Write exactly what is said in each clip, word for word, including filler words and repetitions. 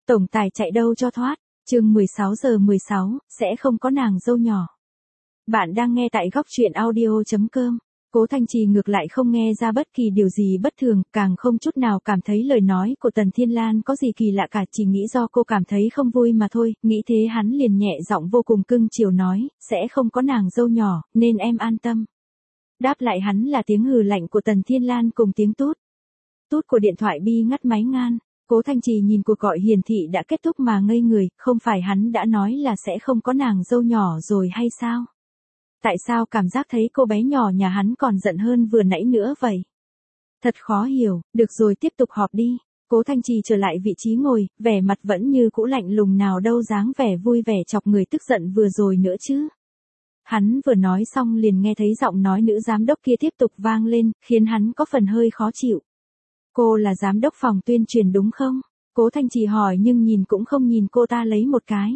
Tổng tài chạy đâu cho thoát, chương mười sáu giờ mười sáu, sẽ không có nàng dâu nhỏ. Bạn đang nghe tại góc truyện audio chấm com. Cố Thanh Trì ngược lại không nghe ra bất kỳ điều gì bất thường, càng không chút nào cảm thấy lời nói của Tần Thiên Lan có gì kỳ lạ cả, chỉ nghĩ do cô cảm thấy không vui mà thôi. Nghĩ thế hắn liền nhẹ giọng vô cùng cưng chiều nói, sẽ không có nàng dâu nhỏ, nên em an tâm. Đáp lại hắn là tiếng hừ lạnh của Tần Thiên Lan cùng tiếng tút. Tút của điện thoại bi ngắt máy ngan. Cố Thanh Trì nhìn cuộc gọi hiển thị đã kết thúc mà ngây người, không phải hắn đã nói là sẽ không có nàng dâu nhỏ rồi hay sao? Tại sao cảm giác thấy cô bé nhỏ nhà hắn còn giận hơn vừa nãy nữa vậy? Thật khó hiểu, được rồi tiếp tục họp đi. Cố Thanh Trì trở lại vị trí ngồi, vẻ mặt vẫn như cũ lạnh lùng, nào đâu dáng vẻ vui vẻ chọc người tức giận vừa rồi nữa chứ. Hắn vừa nói xong liền nghe thấy giọng nói nữ giám đốc kia tiếp tục vang lên, khiến hắn có phần hơi khó chịu. Cô là giám đốc phòng tuyên truyền đúng không? Cố Thanh Trì hỏi nhưng nhìn cũng không nhìn cô ta lấy một cái.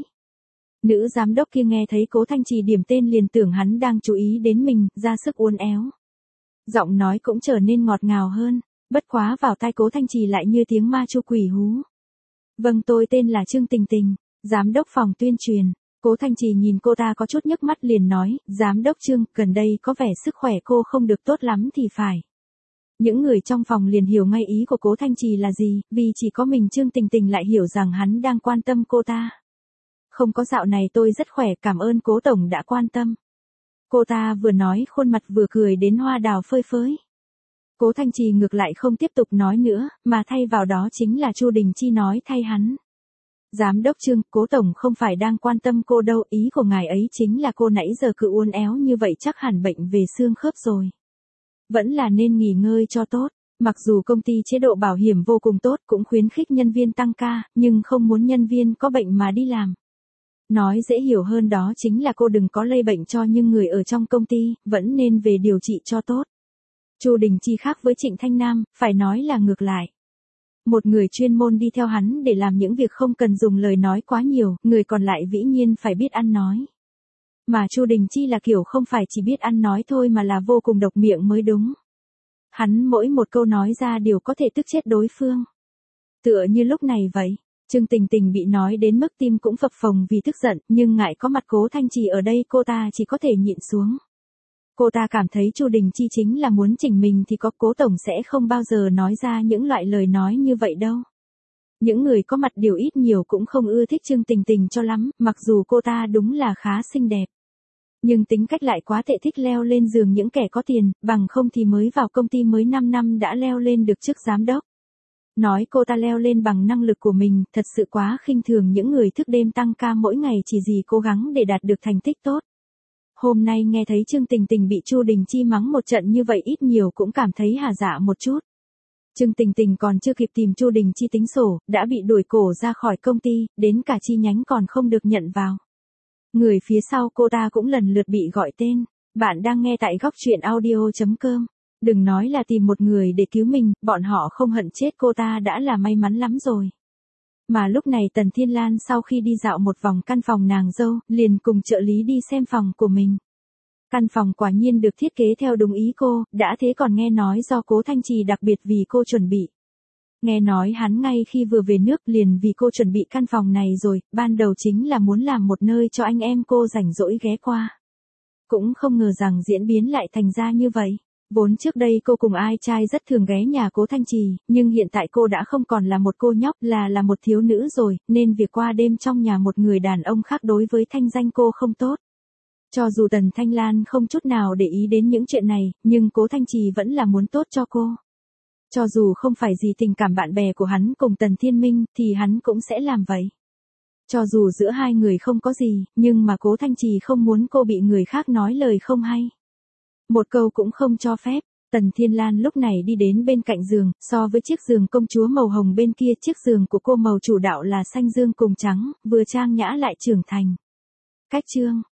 Nữ giám đốc kia nghe thấy Cố Thanh Trì điểm tên liền tưởng hắn đang chú ý đến mình, ra sức uốn éo. Giọng nói cũng trở nên ngọt ngào hơn, bất quá vào tai Cố Thanh Trì lại như tiếng ma chu quỷ hú. Vâng, tôi tên là Trương Tình Tình, giám đốc phòng tuyên truyền. Cố Thanh Trì nhìn cô ta có chút nhức mắt liền nói, giám đốc Trương, gần đây có vẻ sức khỏe cô không được tốt lắm thì phải. Những người trong phòng liền hiểu ngay ý của Cố Thanh Trì là gì, vì chỉ có mình Trương Tình Tình lại hiểu rằng hắn đang quan tâm cô ta. Không có, dạo này tôi rất khỏe, cảm ơn Cố Tổng đã quan tâm. Cô ta vừa nói khuôn mặt vừa cười đến hoa đào phơi phới. Cố Thanh Trì ngược lại không tiếp tục nói nữa, mà thay vào đó chính là Chu Đình Chi nói thay hắn. Giám đốc Trương, Cố Tổng không phải đang quan tâm cô đâu, ý của ngài ấy chính là cô nãy giờ cứ uốn éo như vậy chắc hẳn bệnh về xương khớp rồi. Vẫn là nên nghỉ ngơi cho tốt, mặc dù công ty chế độ bảo hiểm vô cùng tốt cũng khuyến khích nhân viên tăng ca, nhưng không muốn nhân viên có bệnh mà đi làm. Nói dễ hiểu hơn đó chính là cô đừng có lây bệnh cho những người ở trong công ty, vẫn nên về điều trị cho tốt. Chu Đình Chi khác với Trịnh Thanh Nam, phải nói là ngược lại. Một người chuyên môn đi theo hắn để làm những việc không cần dùng lời nói quá nhiều, người còn lại vĩ nhiên phải biết ăn nói. Mà Chu Đình Chi là kiểu không phải chỉ biết ăn nói thôi mà là vô cùng độc miệng mới đúng. Hắn mỗi một câu nói ra đều có thể tức chết đối phương. Tựa như lúc này vậy, Trương Tình Tình bị nói đến mức tim cũng phập phồng vì tức giận, nhưng ngại có mặt Cố Thanh Trì ở đây cô ta chỉ có thể nhịn xuống. Cô ta cảm thấy Chu Đình Chi chính là muốn chỉnh mình thì có Cố Tổng sẽ không bao giờ nói ra những loại lời nói như vậy đâu. Những người có mặt điều ít nhiều cũng không ưa thích Trương Tình Tình cho lắm, mặc dù cô ta đúng là khá xinh đẹp. Nhưng tính cách lại quá tệ, thích leo lên giường những kẻ có tiền, bằng không thì mới vào công ty mới năm năm đã leo lên được chức giám đốc. Nói cô ta leo lên bằng năng lực của mình, thật sự quá khinh thường những người thức đêm tăng ca mỗi ngày chỉ vì cố gắng để đạt được thành tích tốt. Hôm nay nghe thấy Trương Tình Tình bị Chu Đình Chi mắng một trận như vậy ít nhiều cũng cảm thấy hả dạ một chút. Trương Tình Tình còn chưa kịp tìm Chu Đình Chi tính sổ, đã bị đuổi cổ ra khỏi công ty, đến cả chi nhánh còn không được nhận vào. Người phía sau cô ta cũng lần lượt bị gọi tên. Bạn đang nghe tại góc truyện audio chấm com. Đừng nói là tìm một người để cứu mình, bọn họ không hận chết cô ta đã là may mắn lắm rồi. Mà lúc này Tần Thiên Lan sau khi đi dạo một vòng căn phòng nàng dâu, liền cùng trợ lý đi xem phòng của mình. Căn phòng quả nhiên được thiết kế theo đúng ý cô, đã thế còn nghe nói do Cố Thanh Trì đặc biệt vì cô chuẩn bị. Nghe nói hắn ngay khi vừa về nước liền vì cô chuẩn bị căn phòng này rồi, ban đầu chính là muốn làm một nơi cho anh em cô rảnh rỗi ghé qua. Cũng không ngờ rằng diễn biến lại thành ra như vậy. Vốn trước đây cô cùng ai trai rất thường ghé nhà Cố Thanh Trì, nhưng hiện tại cô đã không còn là một cô nhóc là là một thiếu nữ rồi, nên việc qua đêm trong nhà một người đàn ông khác đối với thanh danh cô không tốt. Cho dù Tần Thanh Lan không chút nào để ý đến những chuyện này, nhưng Cố Thanh Trì vẫn là muốn tốt cho cô. Cho dù không phải gì tình cảm bạn bè của hắn cùng Tần Thiên Minh, thì hắn cũng sẽ làm vậy. Cho dù giữa hai người không có gì, nhưng mà Cố Thanh Trì không muốn cô bị người khác nói lời không hay. Một câu cũng không cho phép. Tần Thiên Lan lúc này đi đến bên cạnh giường, so với chiếc giường công chúa màu hồng bên kia, chiếc giường của cô màu chủ đạo là xanh dương cùng trắng, vừa trang nhã lại trưởng thành. Cách chương,